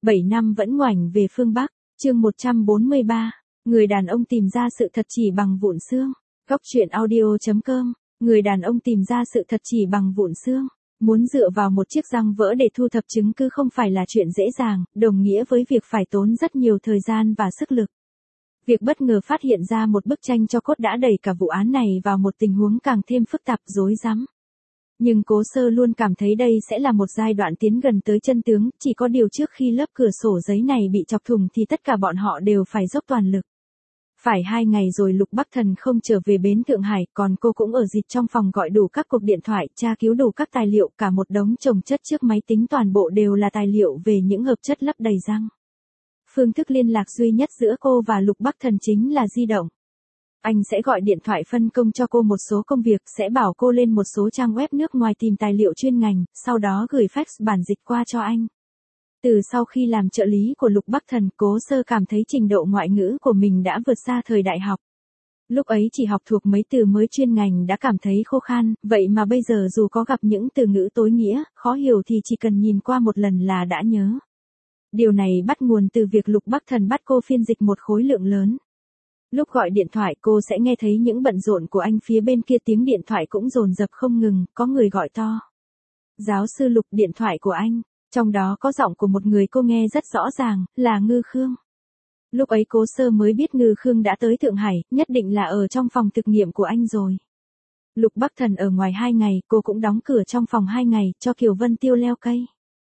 7 năm vẫn ngoảnh về phương Bắc, chương 143, người đàn ông tìm ra sự thật chỉ bằng vụn xương. Góc truyện audio.com, người đàn ông tìm ra sự thật chỉ bằng vụn xương. Muốn dựa vào một chiếc răng vỡ để thu thập chứng cứ không phải là chuyện dễ dàng, đồng nghĩa với việc phải tốn rất nhiều thời gian và sức lực. Việc bất ngờ phát hiện ra một bức tranh tro cốt đã đẩy cả vụ án này vào một tình huống càng thêm phức tạp rối rắm. Nhưng Cố Sơ luôn cảm thấy đây sẽ là một giai đoạn tiến gần tới chân tướng, chỉ có điều trước khi lớp cửa sổ giấy này bị chọc thủng thì tất cả bọn họ đều phải dốc toàn lực. Phải 2 ngày rồi Lục Bắc Thần không trở về bến Thượng Hải, còn cô cũng ở dịt trong phòng gọi đủ các cuộc điện thoại, tra cứu đủ các tài liệu, cả một đống chồng chất trước máy tính, toàn bộ đều là tài liệu về những hợp chất lấp đầy răng. Phương thức liên lạc duy nhất giữa cô và Lục Bắc Thần chính là di động. Anh sẽ gọi điện thoại phân công cho cô một số công việc, sẽ bảo cô lên một số trang web nước ngoài tìm tài liệu chuyên ngành, sau đó gửi fax bản dịch qua cho anh. Từ sau khi làm trợ lý của Lục Bắc Thần, Cố Sơ cảm thấy trình độ ngoại ngữ của mình đã vượt xa thời đại học. Lúc ấy chỉ học thuộc mấy từ mới chuyên ngành đã cảm thấy khô khan, vậy mà bây giờ dù có gặp những từ ngữ tối nghĩa, khó hiểu thì chỉ cần nhìn qua một lần là đã nhớ. Điều này bắt nguồn từ việc Lục Bắc Thần bắt cô phiên dịch một khối lượng lớn. Lúc gọi điện thoại cô sẽ nghe thấy những bận rộn của anh, phía bên kia tiếng điện thoại cũng dồn dập không ngừng, có người gọi to. Giáo sư Lục, điện thoại của anh. Trong đó có giọng của một người cô nghe rất rõ ràng, là Ngư Khương. Lúc ấy Cố Sơ mới biết Ngư Khương đã tới Thượng Hải, nhất định là ở trong phòng thực nghiệm của anh rồi. Lục Bắc Thần ở ngoài 2 ngày, cô cũng đóng cửa trong phòng 2 ngày, cho Kiều Vân Tiêu leo cây.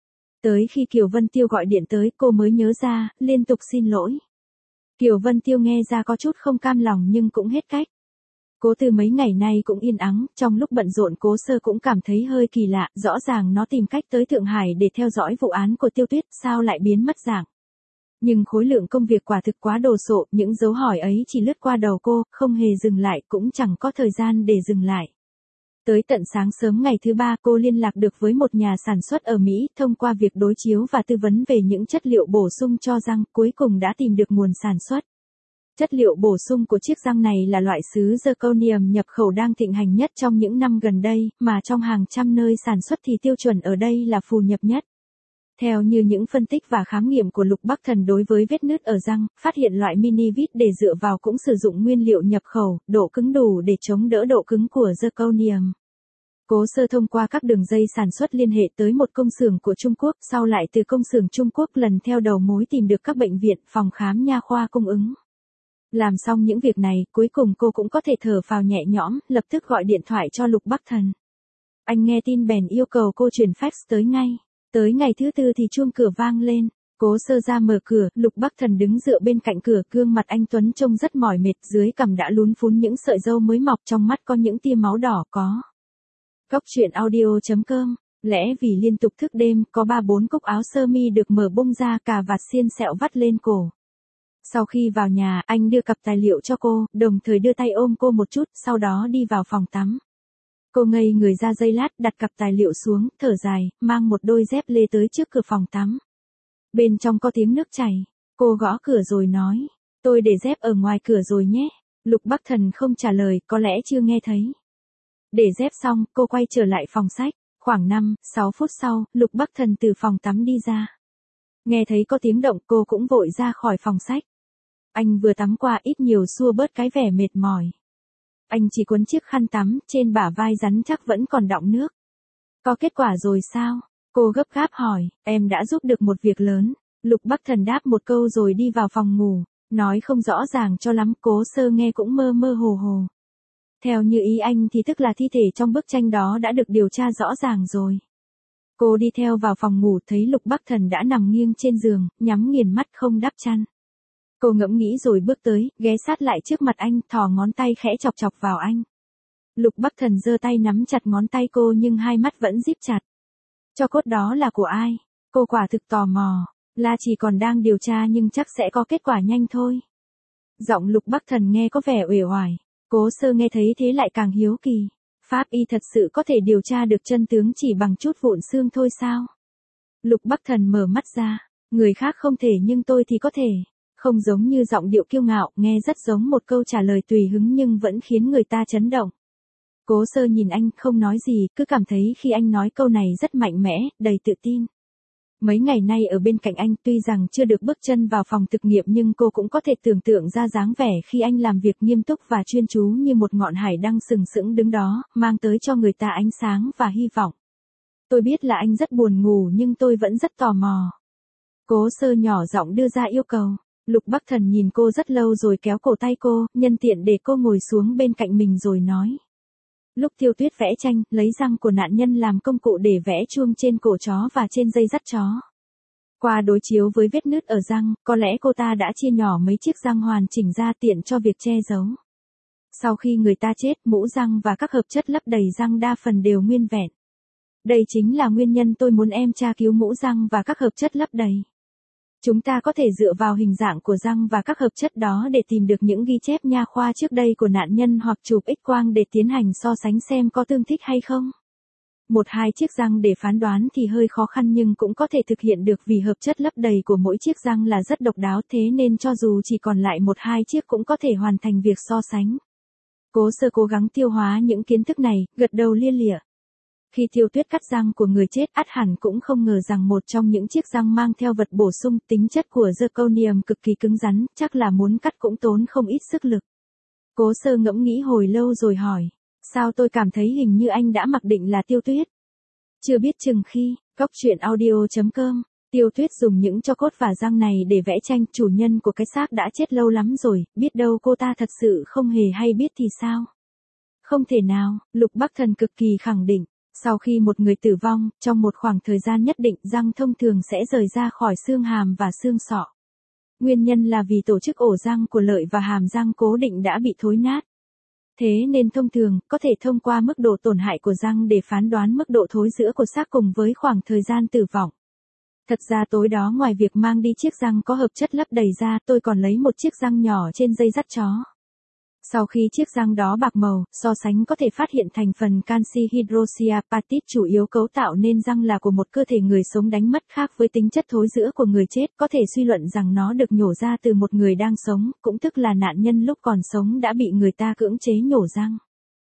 Tới khi Kiều Vân Tiêu gọi điện tới, cô mới nhớ ra, liên tục xin lỗi. Kiều Vân Tiêu nghe ra có chút không cam lòng nhưng cũng hết cách. Cố Từ mấy ngày nay cũng yên ắng, trong lúc bận rộn Cố Sơ cũng cảm thấy hơi kỳ lạ, rõ ràng nó tìm cách tới Thượng Hải để theo dõi vụ án của Tiêu Tuyết, sao lại biến mất dạng. Nhưng khối lượng công việc quả thực quá đồ sộ, những dấu hỏi ấy chỉ lướt qua đầu cô, không hề dừng lại, cũng chẳng có thời gian để dừng lại. Tới tận sáng sớm ngày thứ 3 cô liên lạc được với một nhà sản xuất ở Mỹ, thông qua việc đối chiếu và tư vấn về những chất liệu bổ sung cho răng, cuối cùng đã tìm được nguồn sản xuất. Chất liệu bổ sung của chiếc răng này là loại sứ zirconium nhập khẩu đang thịnh hành nhất trong những năm gần đây, mà trong hàng trăm nơi sản xuất thì tiêu chuẩn ở đây là phù nhập nhất. Theo như những phân tích và khám nghiệm của Lục Bắc Thần đối với vết nứt ở răng, phát hiện loại mini vít để dựa vào cũng sử dụng nguyên liệu nhập khẩu, độ cứng đủ để chống đỡ độ cứng của zirconium. Cố Sơ thông qua các đường dây sản xuất liên hệ tới một công xưởng của Trung Quốc, sau lại từ công xưởng Trung Quốc lần theo đầu mối tìm được các bệnh viện, phòng khám nha khoa cung ứng. Làm xong những việc này, cuối cùng cô cũng có thể thở phào nhẹ nhõm, lập tức gọi điện thoại cho Lục Bắc Thần. Anh nghe tin bèn yêu cầu cô chuyển fax tới ngay. Tới ngày thứ 4 thì chuông cửa vang lên. Cố Sơ ra mở cửa, Lục Bắc Thần đứng dựa bên cạnh cửa, gương mặt anh tuấn trông rất mỏi mệt, dưới cằm đã lún phún những sợi râu mới mọc, trong mắt có những tia máu đỏ có. Góc truyện audio.com, lẽ vì liên tục thức đêm, có 3-4 cúc áo sơ mi được mở bung ra, cà vạt xiên xẹo vắt lên cổ. Sau khi vào nhà, anh đưa cặp tài liệu cho cô, đồng thời đưa tay ôm cô một chút, sau đó đi vào phòng tắm. Cô ngây người ra giây lát, đặt cặp tài liệu xuống, thở dài, mang một đôi dép lê tới trước cửa phòng tắm. Bên trong có tiếng nước chảy. Cô gõ cửa rồi nói, tôi để dép ở ngoài cửa rồi nhé. Lục Bắc Thần không trả lời, có lẽ chưa nghe thấy. Để dép xong, cô quay trở lại phòng sách. Khoảng 5-6 phút sau, Lục Bắc Thần từ phòng tắm đi ra. Nghe thấy có tiếng động, cô cũng vội ra khỏi phòng sách. Anh vừa tắm qua, ít nhiều xua bớt cái vẻ mệt mỏi. Anh chỉ cuốn chiếc khăn tắm, trên bả vai rắn chắc vẫn còn đọng nước. Có kết quả rồi sao? Cô gấp gáp hỏi, em đã giúp được một việc lớn. Lục Bắc Thần đáp một câu rồi đi vào phòng ngủ, nói không rõ ràng cho lắm, Cố Sơ nghe cũng mơ mơ hồ hồ. Theo như ý anh thì tức là thi thể trong bức tranh đó đã được điều tra rõ ràng rồi. Cô đi theo vào phòng ngủ, thấy Lục Bắc Thần đã nằm nghiêng trên giường, nhắm nghiền mắt không đắp chăn. Cô ngẫm nghĩ rồi bước tới, ghé sát lại trước mặt anh, thò ngón tay khẽ chọc chọc vào anh. Lục Bắc Thần giơ tay nắm chặt ngón tay cô nhưng hai mắt vẫn díp chặt. Tro cốt đó là của ai? Cô quả thực tò mò. La Chỉ còn đang điều tra nhưng chắc sẽ có kết quả nhanh thôi. Giọng Lục Bắc Thần nghe có vẻ uể oải. Cố Sơ nghe thấy thế lại càng hiếu kỳ. Pháp y thật sự có thể điều tra được chân tướng chỉ bằng chút vụn xương thôi sao? Lục Bắc Thần mở mắt ra. Người khác không thể nhưng tôi thì có thể. Không giống như giọng điệu kiêu ngạo, nghe rất giống một câu trả lời tùy hứng nhưng vẫn khiến người ta chấn động. Cố Sơ nhìn anh, không nói gì, cứ cảm thấy khi anh nói câu này rất mạnh mẽ, đầy tự tin. Mấy ngày nay ở bên cạnh anh tuy rằng chưa được bước chân vào phòng thực nghiệm nhưng cô cũng có thể tưởng tượng ra dáng vẻ khi anh làm việc nghiêm túc và chuyên chú như một ngọn hải đăng sừng sững đứng đó, mang tới cho người ta ánh sáng và hy vọng. Tôi biết là anh rất buồn ngủ nhưng tôi vẫn rất tò mò. Cố Sơ nhỏ giọng đưa ra yêu cầu. Lục Bắc Thần nhìn cô rất lâu rồi kéo cổ tay cô, nhân tiện để cô ngồi xuống bên cạnh mình rồi nói. Lúc Tiêu Tuyết vẽ tranh, lấy răng của nạn nhân làm công cụ để vẽ chuông trên cổ chó và trên dây dắt chó. Qua đối chiếu với vết nứt ở răng, có lẽ cô ta đã chia nhỏ mấy chiếc răng hoàn chỉnh ra tiện cho việc che giấu. Sau khi người ta chết, mũ răng và các hợp chất lấp đầy răng đa phần đều nguyên vẹn. Đây chính là nguyên nhân tôi muốn em tra cứu mũ răng và các hợp chất lấp đầy. Chúng ta có thể dựa vào hình dạng của răng và các hợp chất đó để tìm được những ghi chép nha khoa trước đây của nạn nhân hoặc chụp X-quang để tiến hành so sánh xem có tương thích hay không. Một hai chiếc răng để phán đoán thì hơi khó khăn nhưng cũng có thể thực hiện được vì hợp chất lấp đầy của mỗi chiếc răng là rất độc đáo thế nên cho dù chỉ còn lại một hai chiếc cũng có thể hoàn thành việc so sánh. Cố Sơ cố gắng tiêu hóa những kiến thức này, gật đầu lia lịa. Khi Tiêu Tuyết cắt răng của người chết ắt hẳn cũng không ngờ rằng một trong những chiếc răng mang theo vật bổ sung tính chất của zirconium cực kỳ cứng rắn, chắc là muốn cắt cũng tốn không ít sức lực. Cố Sơ ngẫm nghĩ hồi lâu rồi hỏi, sao tôi cảm thấy hình như anh đã mặc định là Tiêu Tuyết? Chưa biết chừng khi, Cóc Truyện Audio.com, Tiêu Tuyết dùng những tro cốt và răng này để vẽ tranh, chủ nhân của cái xác đã chết lâu lắm rồi, biết đâu cô ta thật sự không hề hay biết thì sao? Không thể nào, Lục Bắc Thần cực kỳ khẳng định. Sau khi một người tử vong, trong một khoảng thời gian nhất định răng thông thường sẽ rời ra khỏi xương hàm và xương sọ. Nguyên nhân là vì tổ chức ổ răng của lợi và hàm răng cố định đã bị thối nát. Thế nên thông thường, có thể thông qua mức độ tổn hại của răng để phán đoán mức độ thối rữa của xác cùng với khoảng thời gian tử vong. Thật ra tối đó ngoài việc mang đi chiếc răng có hợp chất lấp đầy ra, tôi còn lấy một chiếc răng nhỏ trên dây dắt chó. Sau khi chiếc răng đó bạc màu, so sánh có thể phát hiện thành phần canxi hydroxyapatite chủ yếu cấu tạo nên răng là của một cơ thể người sống đánh mất khác với tính chất thối rữa của người chết, có thể suy luận rằng nó được nhổ ra từ một người đang sống, cũng tức là nạn nhân lúc còn sống đã bị người ta cưỡng chế nhổ răng.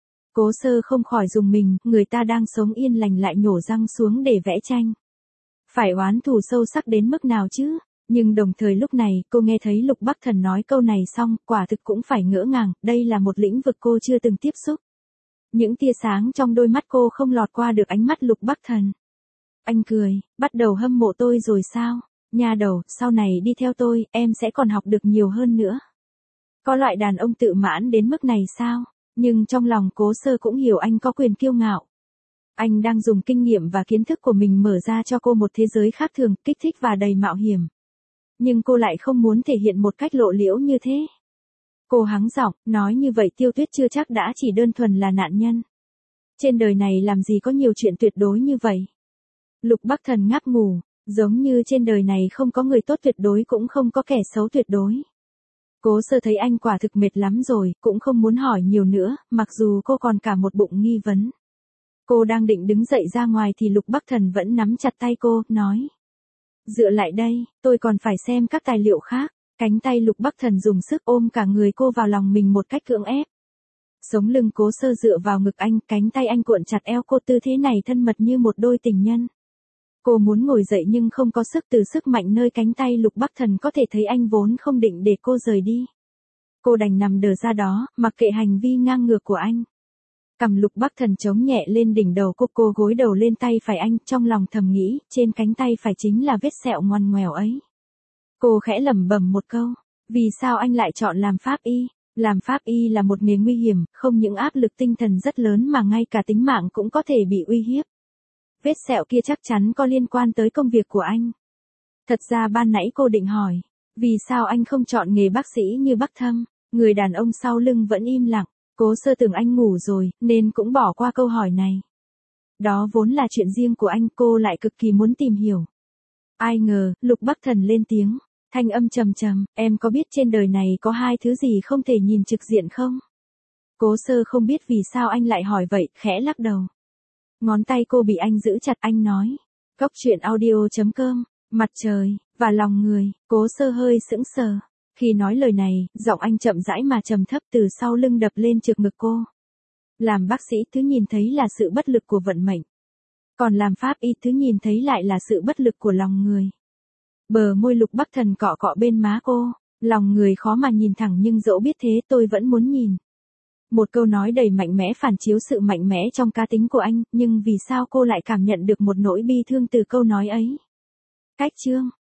Cố Sơ không khỏi rùng mình, người ta đang sống yên lành lại nhổ răng xuống để vẽ tranh. Phải oán thù sâu sắc đến mức nào chứ? Nhưng đồng thời lúc này, cô nghe thấy Lục Bắc Thần nói câu này xong, quả thực cũng phải ngỡ ngàng, đây là một lĩnh vực cô chưa từng tiếp xúc. Những tia sáng trong đôi mắt cô không lọt qua được ánh mắt Lục Bắc Thần. Anh cười, bắt đầu hâm mộ tôi rồi sao? Nha đầu, sau này đi theo tôi, em sẽ còn học được nhiều hơn nữa. Có loại đàn ông tự mãn đến mức này sao? Nhưng trong lòng Cố Sơ cũng hiểu anh có quyền kiêu ngạo. Anh đang dùng kinh nghiệm và kiến thức của mình mở ra cho cô một thế giới khác thường, kích thích và đầy mạo hiểm. Nhưng cô lại không muốn thể hiện một cách lộ liễu như thế. Cô hắng giọng, nói như vậy Tiêu Tuyết chưa chắc đã chỉ đơn thuần là nạn nhân. Trên đời này làm gì có nhiều chuyện tuyệt đối như vậy. Lục Bắc Thần ngáp ngủ, giống như trên đời này không có người tốt tuyệt đối cũng không có kẻ xấu tuyệt đối. Cố Sơ thấy anh quả thực mệt lắm rồi, cũng không muốn hỏi nhiều nữa, mặc dù cô còn cả một bụng nghi vấn. Cô đang định đứng dậy ra ngoài thì Lục Bắc Thần vẫn nắm chặt tay cô, nói. Dựa lại đây, tôi còn phải xem các tài liệu khác. Cánh tay Lục Bắc Thần dùng sức ôm cả người cô vào lòng mình một cách cưỡng ép. Sống lưng Cố Sơ dựa vào ngực anh, cánh tay anh cuộn chặt eo cô, tư thế này thân mật như một đôi tình nhân. Cô muốn ngồi dậy nhưng không có sức, từ sức mạnh nơi cánh tay Lục Bắc Thần có thể thấy anh vốn không định để cô rời đi. Cô đành nằm đờ ra đó, mặc kệ hành vi ngang ngược của anh. Cằm Lục Bắc Thần chống nhẹ lên đỉnh đầu cô gối đầu lên tay phải anh, trong lòng thầm nghĩ, trên cánh tay phải chính là vết sẹo ngoằn ngoèo ấy. Cô khẽ lẩm bẩm một câu, vì sao anh lại chọn làm pháp y? Làm pháp y là một nghề nguy hiểm, không những áp lực tinh thần rất lớn mà ngay cả tính mạng cũng có thể bị uy hiếp. Vết sẹo kia chắc chắn có liên quan tới công việc của anh. Thật ra ban nãy cô định hỏi, vì sao anh không chọn nghề bác sĩ như Bắc Thâm? Người đàn ông sau lưng vẫn im lặng. Cố Sơ tưởng anh ngủ rồi, nên cũng bỏ qua câu hỏi này. Đó vốn là chuyện riêng của anh, cô lại cực kỳ muốn tìm hiểu. Ai ngờ, Lục Bắc Thần lên tiếng, thanh âm trầm trầm, em có biết trên đời này có hai thứ gì không thể nhìn trực diện không? Cố Sơ không biết vì sao anh lại hỏi vậy, khẽ lắc đầu. Ngón tay cô bị anh giữ chặt, anh nói. Cóc Truyện Audio.com, mặt trời, và lòng người. Cố Sơ hơi sững sờ. Khi nói lời này, giọng anh chậm rãi mà trầm thấp từ sau lưng đập lên trực ngực cô. Làm bác sĩ thứ nhìn thấy là sự bất lực của vận mệnh. Còn làm pháp y thứ nhìn thấy lại là sự bất lực của lòng người. Bờ môi Lục Bắc Thần cọ cọ bên má cô, lòng người khó mà nhìn thẳng nhưng dẫu biết thế tôi vẫn muốn nhìn. Một câu nói đầy mạnh mẽ phản chiếu sự mạnh mẽ trong cá tính của anh, nhưng vì sao cô lại cảm nhận được một nỗi bi thương từ câu nói ấy? Cách chương